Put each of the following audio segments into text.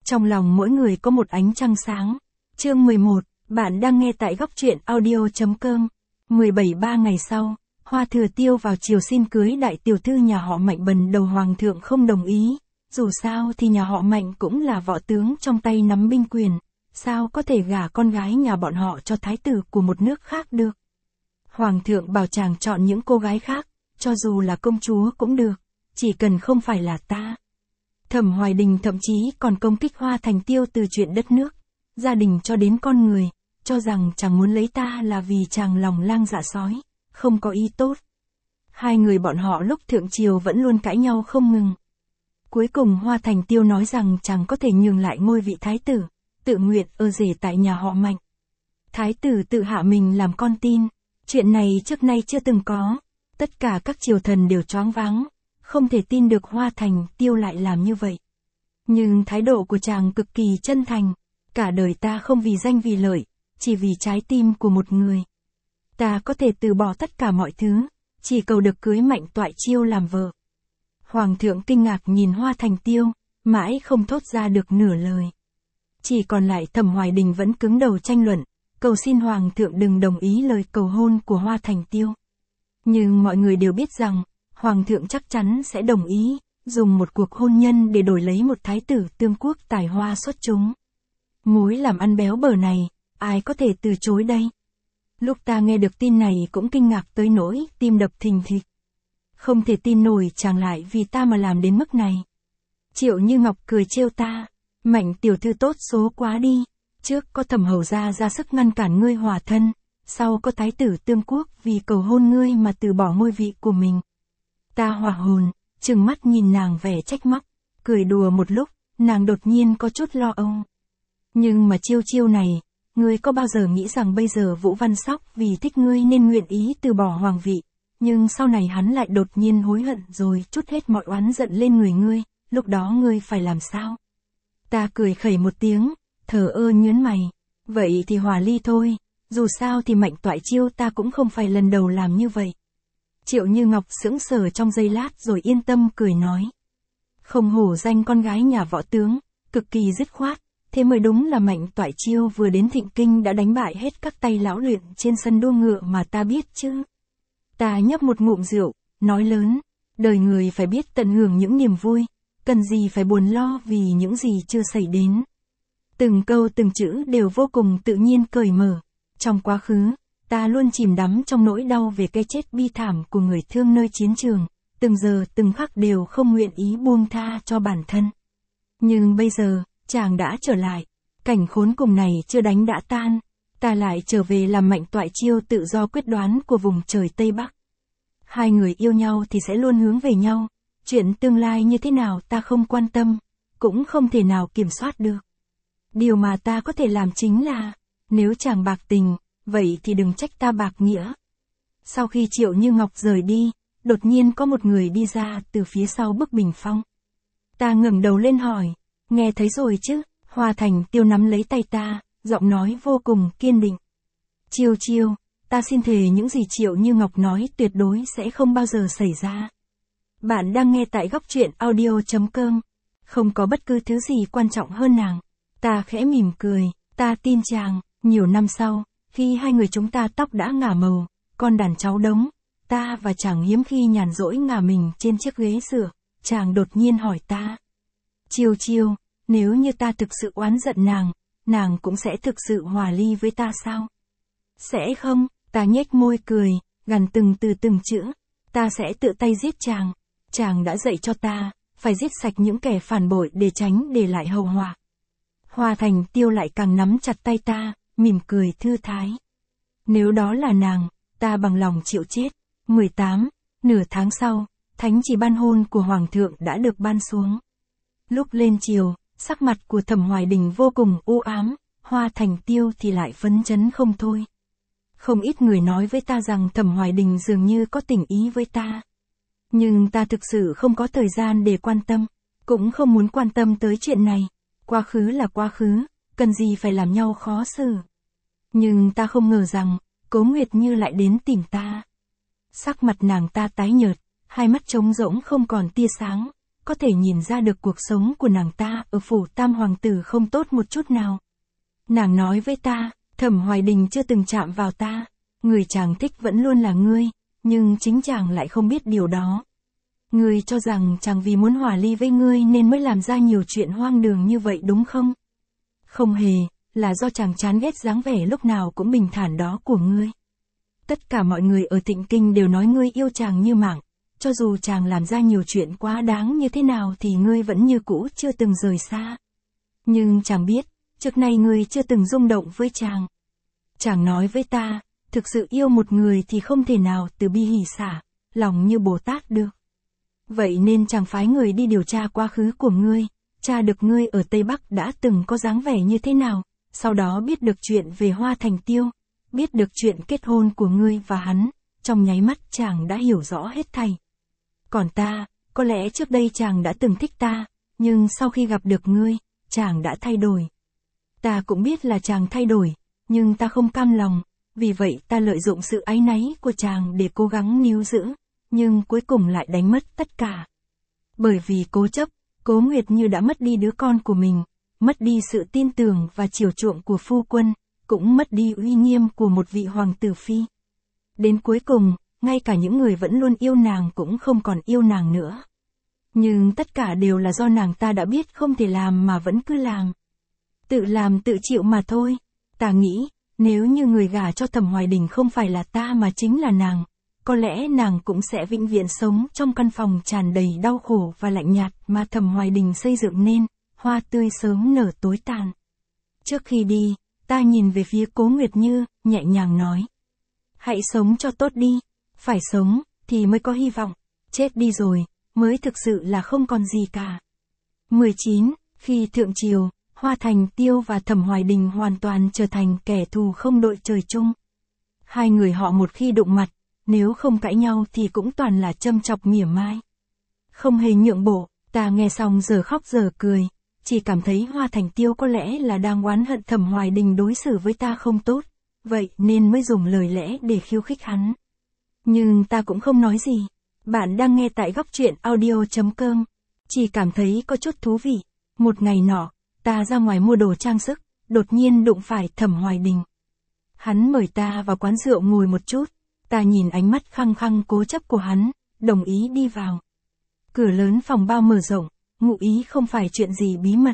Trong lòng mỗi người có một ánh trăng sáng. Chương 11, bạn đang nghe tại góc truyện audio.com. 17 ngày sau, Hoa Thừa Tiêu vào chiều xin cưới đại tiểu thư nhà họ Mạnh, bần đầu hoàng thượng không đồng ý. Dù sao thì nhà họ Mạnh cũng là võ tướng trong tay nắm binh quyền, sao có thể gả con gái nhà bọn họ cho thái tử của một nước khác được. Hoàng thượng bảo chàng chọn những cô gái khác, cho dù là công chúa cũng được, chỉ cần không phải là ta. Thẩm Hoài Đình thậm chí còn công kích Hoa Thành Tiêu từ chuyện đất nước, gia đình cho đến con người, cho rằng chàng muốn lấy ta là vì chàng lòng lang dạ sói, không có ý tốt. Hai người bọn họ lúc thượng triều vẫn luôn cãi nhau không ngừng. Cuối cùng Hoa Thành Tiêu nói rằng chàng có thể nhường lại ngôi vị thái tử, tự nguyện ở rể tại nhà họ Mạnh. Thái tử tự hạ mình làm con tin, chuyện này trước nay chưa từng có, tất cả các triều thần đều choáng váng, không thể tin được Hoa Thành Tiêu lại làm như vậy. Nhưng thái độ của chàng cực kỳ chân thành, cả đời ta không vì danh vì lợi, chỉ vì trái tim của một người. Ta có thể từ bỏ tất cả mọi thứ, chỉ cầu được cưới Mạnh Toại Chiêu làm vợ. Hoàng thượng kinh ngạc nhìn Hoa Thành Tiêu, mãi không thốt ra được nửa lời. Chỉ còn lại Thẩm Hoài Đình vẫn cứng đầu tranh luận, cầu xin Hoàng thượng đừng đồng ý lời cầu hôn của Hoa Thành Tiêu. Nhưng mọi người đều biết rằng, Hoàng thượng chắc chắn sẽ đồng ý, dùng một cuộc hôn nhân để đổi lấy một thái tử tương quốc tài hoa xuất chúng. Mối làm ăn béo bở này, ai có thể từ chối đây? Lúc ta nghe được tin này cũng kinh ngạc tới nỗi tim đập thình thịch. Không thể tin nổi chàng lại vì ta mà làm đến mức này. Triệu Như Ngọc cười trêu ta, Mạnh tiểu thư tốt số quá đi, trước có Thẩm hầu gia ra sức ngăn cản ngươi hòa thân, sau có thái tử tương quốc vì cầu hôn ngươi mà từ bỏ ngôi vị của mình. Ta hỏa hồn, trừng mắt nhìn nàng vẻ trách móc, cười đùa một lúc, nàng đột nhiên có chút lo âu. Nhưng mà chiêu này, ngươi có bao giờ nghĩ rằng bây giờ Vũ Văn Sóc vì thích ngươi nên nguyện ý từ bỏ hoàng vị, nhưng sau này hắn lại đột nhiên hối hận rồi trút hết mọi oán giận lên người ngươi, lúc đó ngươi phải làm sao? Ta cười khẩy một tiếng, thờ ơ nhớn mày, vậy thì hòa ly thôi, dù sao thì Mạnh Toại Chiêu ta cũng không phải lần đầu làm như vậy. Triệu Như Ngọc sững sờ trong giây lát rồi yên tâm cười nói. Không hổ danh con gái nhà võ tướng, cực kỳ dứt khoát, thế mới đúng là Mạnh Toại Chiêu vừa đến Thịnh Kinh đã đánh bại hết các tay lão luyện trên sân đua ngựa mà ta biết chứ. Ta nhấp một ngụm rượu, nói lớn, đời người phải biết tận hưởng những niềm vui, cần gì phải buồn lo vì những gì chưa xảy đến. Từng câu từng chữ đều vô cùng tự nhiên cởi mở. Trong quá khứ, ta luôn chìm đắm trong nỗi đau về cái chết bi thảm của người thương nơi chiến trường, từng giờ từng khắc đều không nguyện ý buông tha cho bản thân. Nhưng bây giờ, chàng đã trở lại, cảnh khốn cùng này chưa đánh đã tan, ta lại trở về làm Mạnh Toại Chiêu tự do quyết đoán của vùng trời Tây Bắc. Hai người yêu nhau thì sẽ luôn hướng về nhau, chuyện tương lai như thế nào ta không quan tâm, cũng không thể nào kiểm soát được. Điều mà ta có thể làm chính là, nếu chàng bạc tình, vậy thì đừng trách ta bạc nghĩa. Sau khi Triệu Như Ngọc rời đi, đột nhiên có một người đi ra từ phía sau bức bình phong. Ta ngẩng đầu lên hỏi, nghe thấy rồi chứ? Hoa Thành Tiêu nắm lấy tay ta, giọng nói vô cùng kiên định. Chiêu, ta xin thề những gì Triệu Như Ngọc nói tuyệt đối sẽ không bao giờ xảy ra. Bạn đang nghe tại góc truyện audio.com. Không có bất cứ thứ gì quan trọng hơn nàng. Ta khẽ mỉm cười, ta tin chàng. Nhiều năm sau, khi hai người chúng ta tóc đã ngả màu, con đàn cháu đống, ta và chàng hiếm khi nhàn rỗi ngả mình trên chiếc ghế dựa, chàng đột nhiên hỏi ta. Chiêu, nếu như ta thực sự oán giận nàng cũng sẽ thực sự hòa ly với ta sao? Sẽ không, ta nhếch môi cười, gằn từng từ từng chữ, ta sẽ tự tay giết chàng đã dạy cho ta, phải giết sạch những kẻ phản bội để tránh để lại hậu họa. Hoa Thành Tiêu lại càng nắm chặt tay ta, mỉm cười thư thái. Nếu đó là nàng, ta bằng lòng chịu chết. 18, nửa tháng sau, thánh chỉ ban hôn của Hoàng thượng đã được ban xuống. Lúc lên triều, sắc mặt của Thẩm Hoài Đình vô cùng u ám, Hoa Thành Tiêu thì lại phấn chấn không thôi. Không ít người nói với ta rằng Thẩm Hoài Đình dường như có tình ý với ta. Nhưng ta thực sự không có thời gian để quan tâm, cũng không muốn quan tâm tới chuyện này. Quá khứ là quá khứ, cần gì phải làm nhau khó xử. Nhưng ta không ngờ rằng, Cố Nguyệt Như lại đến tìm ta. Sắc mặt nàng ta tái nhợt, hai mắt trống rỗng không còn tia sáng, có thể nhìn ra được cuộc sống của nàng ta ở phủ tam hoàng tử không tốt một chút nào. Nàng nói với ta, Thẩm Hoài Đình chưa từng chạm vào ta, người chàng thích vẫn luôn là ngươi, nhưng chính chàng lại không biết điều đó. Ngươi cho rằng chàng vì muốn hòa ly với ngươi nên mới làm ra nhiều chuyện hoang đường như vậy đúng không? Không hề, là do chàng chán ghét dáng vẻ lúc nào cũng bình thản đó của ngươi. Tất cả mọi người ở Tịnh Kinh đều nói ngươi yêu chàng như mạng, cho dù chàng làm ra nhiều chuyện quá đáng như thế nào thì ngươi vẫn như cũ chưa từng rời xa. Nhưng chàng biết, trước nay ngươi chưa từng rung động với chàng. Chàng nói với ta, thực sự yêu một người thì không thể nào từ bi hỷ xả, lòng như Bồ Tát được. Vậy nên chàng phái người đi điều tra quá khứ của ngươi, tra được ngươi ở Tây Bắc đã từng có dáng vẻ như thế nào, sau đó biết được chuyện về Hoa Thành Tiêu, biết được chuyện kết hôn của ngươi và hắn, trong nháy mắt chàng đã hiểu rõ hết thảy. Còn ta, có lẽ trước đây chàng đã từng thích ta, nhưng sau khi gặp được ngươi, chàng đã thay đổi. Ta cũng biết là chàng thay đổi, nhưng ta không cam lòng, vì vậy ta lợi dụng sự áy náy của chàng để cố gắng níu giữ, nhưng cuối cùng lại đánh mất tất cả. Bởi vì cố chấp, Cố Nguyệt Như đã mất đi đứa con của mình, mất đi sự tin tưởng và chiều chuộng của phu quân, cũng mất đi uy nghiêm của một vị hoàng tử phi. Đến cuối cùng, ngay cả những người vẫn luôn yêu nàng cũng không còn yêu nàng nữa. Nhưng tất cả đều là do nàng ta đã biết không thể làm mà vẫn cứ làm. Tự làm tự chịu mà thôi. Ta nghĩ, nếu như người gả cho Thẩm Hoài Đình không phải là ta mà chính là nàng, có lẽ nàng cũng sẽ vĩnh viễn sống trong căn phòng tràn đầy đau khổ và lạnh nhạt mà Thẩm Hoài Đình xây dựng nên, hoa tươi sớm nở tối tàn. Trước khi đi, ta nhìn về phía Cố Nguyệt Như, nhẹ nhàng nói. Hãy sống cho tốt đi, phải sống, thì mới có hy vọng, chết đi rồi, mới thực sự là không còn gì cả. 19. Khi Thượng Triều, Hoa Thành Tiêu và Thẩm Hoài Đình hoàn toàn trở thành kẻ thù không đội trời chung. Hai người họ một khi đụng mặt, nếu không cãi nhau thì cũng toàn là châm chọc mỉa mai. Không hề nhượng bộ, ta nghe xong giờ khóc giờ cười, chỉ cảm thấy Hoa Thành Tiêu có lẽ là đang oán hận Thẩm Hoài Đình đối xử với ta không tốt, vậy nên mới dùng lời lẽ để khiêu khích hắn. Nhưng ta cũng không nói gì. Bạn đang nghe tại Góc Truyện Audio.com. Chỉ cảm thấy có chút thú vị. Một ngày nọ, ta ra ngoài mua đồ trang sức, đột nhiên đụng phải Thẩm Hoài Đình. Hắn mời ta vào quán rượu ngồi một chút, ta nhìn ánh mắt khăng khăng cố chấp của hắn, đồng ý đi vào. Cửa lớn phòng bao mở rộng, ngụ ý không phải chuyện gì bí mật.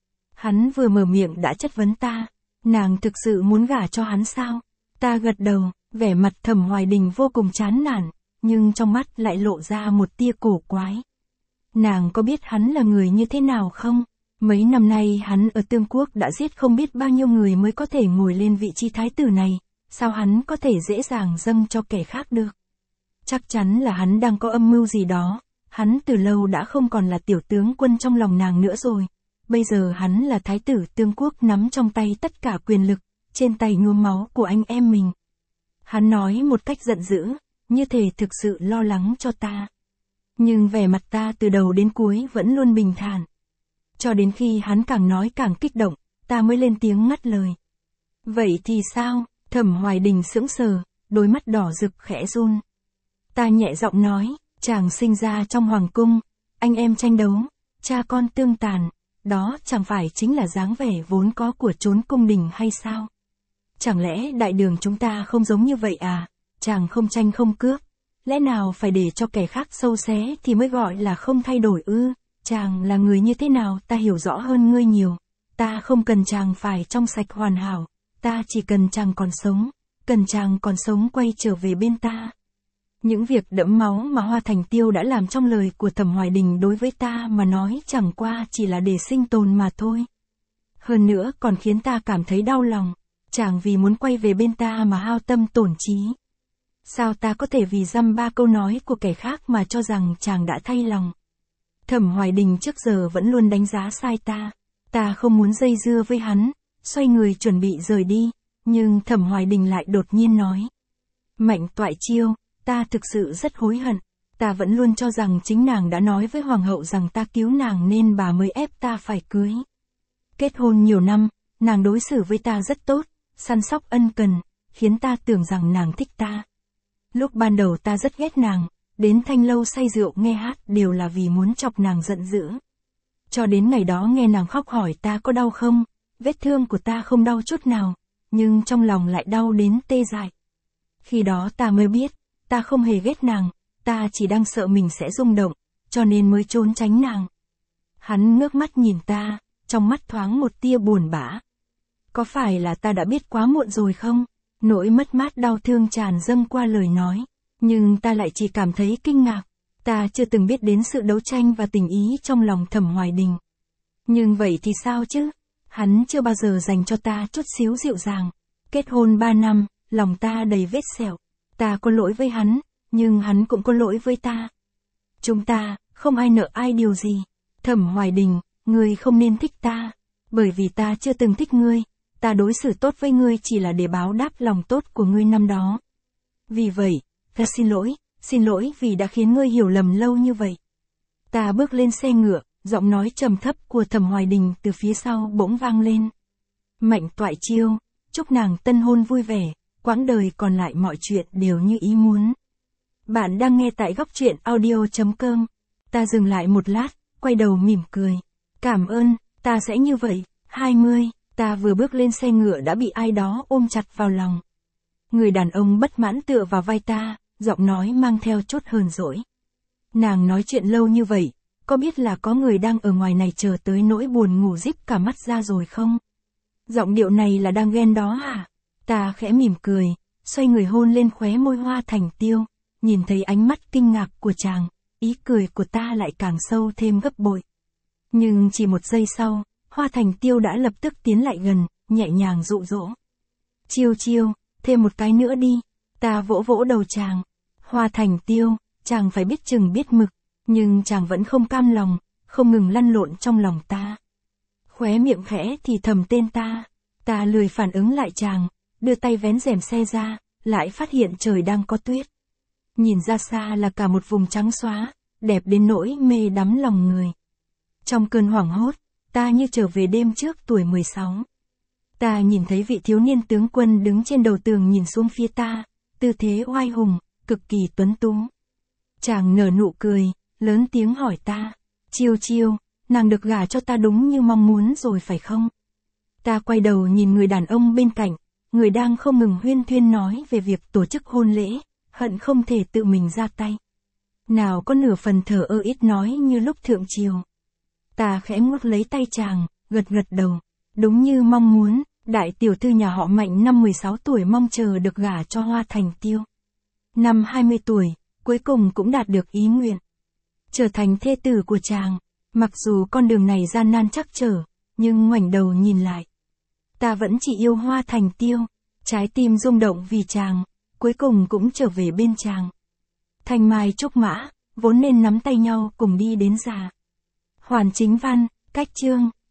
Hắn vừa mở miệng đã chất vấn ta, nàng thực sự muốn gả cho hắn sao? Ta gật đầu, vẻ mặt Thẩm Hoài Đình vô cùng chán nản, nhưng trong mắt lại lộ ra một tia cổ quái. Nàng có biết hắn là người như thế nào không? Mấy năm nay hắn ở Tương Quốc đã giết không biết bao nhiêu người mới có thể ngồi lên vị trí thái tử này, sao hắn có thể dễ dàng dâng cho kẻ khác được? Chắc chắn là hắn đang có âm mưu gì đó, hắn từ lâu đã không còn là tiểu tướng quân trong lòng nàng nữa rồi. Bây giờ hắn là thái tử Tương Quốc nắm trong tay tất cả quyền lực, trên tay nhuốm máu của anh em mình. Hắn nói một cách giận dữ, như thể thực sự lo lắng cho ta. Nhưng vẻ mặt ta từ đầu đến cuối vẫn luôn bình thản. Cho đến khi hắn càng nói càng kích động, ta mới lên tiếng ngắt lời. Vậy thì sao? Thẩm Hoài Đình sững sờ, đôi mắt đỏ rực khẽ run. Ta nhẹ giọng nói, chàng sinh ra trong hoàng cung, anh em tranh đấu, cha con tương tàn, đó chẳng phải chính là dáng vẻ vốn có của chốn cung đình hay sao? Chẳng lẽ đại đường chúng ta không giống như vậy à? Chàng không tranh không cướp, lẽ nào phải để cho kẻ khác sâu xé thì mới gọi là không thay đổi ư? Chàng là người như thế nào ta hiểu rõ hơn ngươi nhiều. Ta không cần chàng phải trong sạch hoàn hảo, ta chỉ cần chàng còn sống, cần chàng còn sống quay trở về bên ta. Những việc đẫm máu mà Hoa Thành Tiêu đã làm trong lời của Thẩm Hoài Đình đối với ta mà nói chẳng qua chỉ là để sinh tồn mà thôi. Hơn nữa còn khiến ta cảm thấy đau lòng, chàng vì muốn quay về bên ta mà hao tâm tổn trí. Sao ta có thể vì dăm ba câu nói của kẻ khác mà cho rằng chàng đã thay lòng? Thẩm Hoài Đình trước giờ vẫn luôn đánh giá sai ta. Ta không muốn dây dưa với hắn, xoay người chuẩn bị rời đi, nhưng Thẩm Hoài Đình lại đột nhiên nói. Mạnh Toại Chiêu, ta thực sự rất hối hận. Ta vẫn luôn cho rằng chính nàng đã nói với hoàng hậu rằng ta cứu nàng nên bà mới ép ta phải cưới. Kết hôn nhiều năm, nàng đối xử với ta rất tốt, săn sóc ân cần, khiến ta tưởng rằng nàng thích ta. Lúc ban đầu ta rất ghét nàng, đến Thanh Lâu say rượu nghe hát đều là vì muốn chọc nàng giận dữ. Cho đến ngày đó nghe nàng khóc hỏi ta có đau không, vết thương của ta không đau chút nào, nhưng trong lòng lại đau đến tê dại. Khi đó ta mới biết, ta không hề ghét nàng, ta chỉ đang sợ mình sẽ rung động, cho nên mới trốn tránh nàng. Hắn ngước mắt nhìn ta, trong mắt thoáng một tia buồn bã. Có phải là ta đã biết quá muộn rồi không? Nỗi mất mát đau thương tràn dâng qua lời nói, nhưng ta lại chỉ cảm thấy kinh ngạc. Ta chưa từng biết đến sự đấu tranh và tình ý trong lòng Thẩm Hoài Đình. Nhưng vậy thì sao chứ? Hắn chưa bao giờ dành cho ta chút xíu dịu dàng. Kết hôn 3 năm, lòng ta đầy vết sẹo. Ta có lỗi với hắn, nhưng hắn cũng có lỗi với ta. Chúng ta, không ai nợ ai điều gì. Thẩm Hoài Đình, ngươi không nên thích ta. Bởi vì ta chưa từng thích ngươi. Ta đối xử tốt với ngươi chỉ là để báo đáp lòng tốt của ngươi năm đó. Vì vậy, ta xin lỗi vì đã khiến ngươi hiểu lầm lâu như vậy. Ta bước lên xe ngựa, giọng nói trầm thấp của Thẩm Hoài Đình từ phía sau bỗng vang lên. Mạnh Toại Chiêu, chúc nàng tân hôn vui vẻ, quãng đời còn lại mọi chuyện đều như ý muốn. Bạn đang nghe tại góc truyện audio.com. Ta dừng lại một lát, quay đầu mỉm cười. Cảm ơn, ta sẽ như vậy. 20, ta vừa bước lên xe ngựa đã bị ai đó ôm chặt vào lòng. Người đàn ông bất mãn tựa vào vai ta, giọng nói mang theo chút hờn dỗi. Nàng nói chuyện lâu như vậy, có biết là có người đang ở ngoài này chờ tới nỗi buồn ngủ díp cả mắt ra rồi không? Giọng điệu này là đang ghen đó hả? Ta khẽ mỉm cười, xoay người hôn lên khóe môi Hoa Thành Tiêu, nhìn thấy ánh mắt kinh ngạc của chàng, ý cười của ta lại càng sâu thêm gấp bội. Nhưng chỉ một giây sau, Hoa Thành Tiêu đã lập tức tiến lại gần, nhẹ nhàng dụ dỗ. Chiêu chiêu, thêm một cái nữa đi. Ta vỗ vỗ đầu chàng. Hoa Thành Tiêu, chàng phải biết chừng biết mực, nhưng chàng vẫn không cam lòng, không ngừng lăn lộn trong lòng ta. Khóe miệng khẽ thì thầm tên ta. Ta lười phản ứng lại chàng, đưa tay vén rèm xe ra, lại phát hiện trời đang có tuyết. Nhìn ra xa là cả một vùng trắng xóa, đẹp đến nỗi mê đắm lòng người. Trong cơn hoảng hốt, ta như trở về đêm trước tuổi 16. Ta nhìn thấy vị thiếu niên tướng quân đứng trên đầu tường nhìn xuống phía ta, tư thế oai hùng, cực kỳ tuấn tú. Chàng nở nụ cười, lớn tiếng hỏi ta, Chiêu chiêu, nàng được gả cho ta đúng như mong muốn rồi phải không? Ta quay đầu nhìn người đàn ông bên cạnh, người đang không ngừng huyên thuyên nói về việc tổ chức hôn lễ, hận không thể tự mình ra tay. Nào có nửa phần thờ ơ ít nói như lúc thượng triều. Ta khẽ nuốt lấy tay chàng, gật gật đầu. Đúng như mong muốn, đại tiểu thư nhà họ Mạnh năm 16 tuổi mong chờ được gả cho Hoa Thành Tiêu. Năm 20 tuổi, cuối cùng cũng đạt được ý nguyện. Trở thành thê tử của chàng. Mặc dù con đường này gian nan trắc trở, nhưng ngoảnh đầu nhìn lại. Ta vẫn chỉ yêu Hoa Thành Tiêu. Trái tim rung động vì chàng, cuối cùng cũng trở về bên chàng. Thanh mai trúc mã, vốn nên nắm tay nhau cùng đi đến già. Hoàn Chính Văn, cách chương.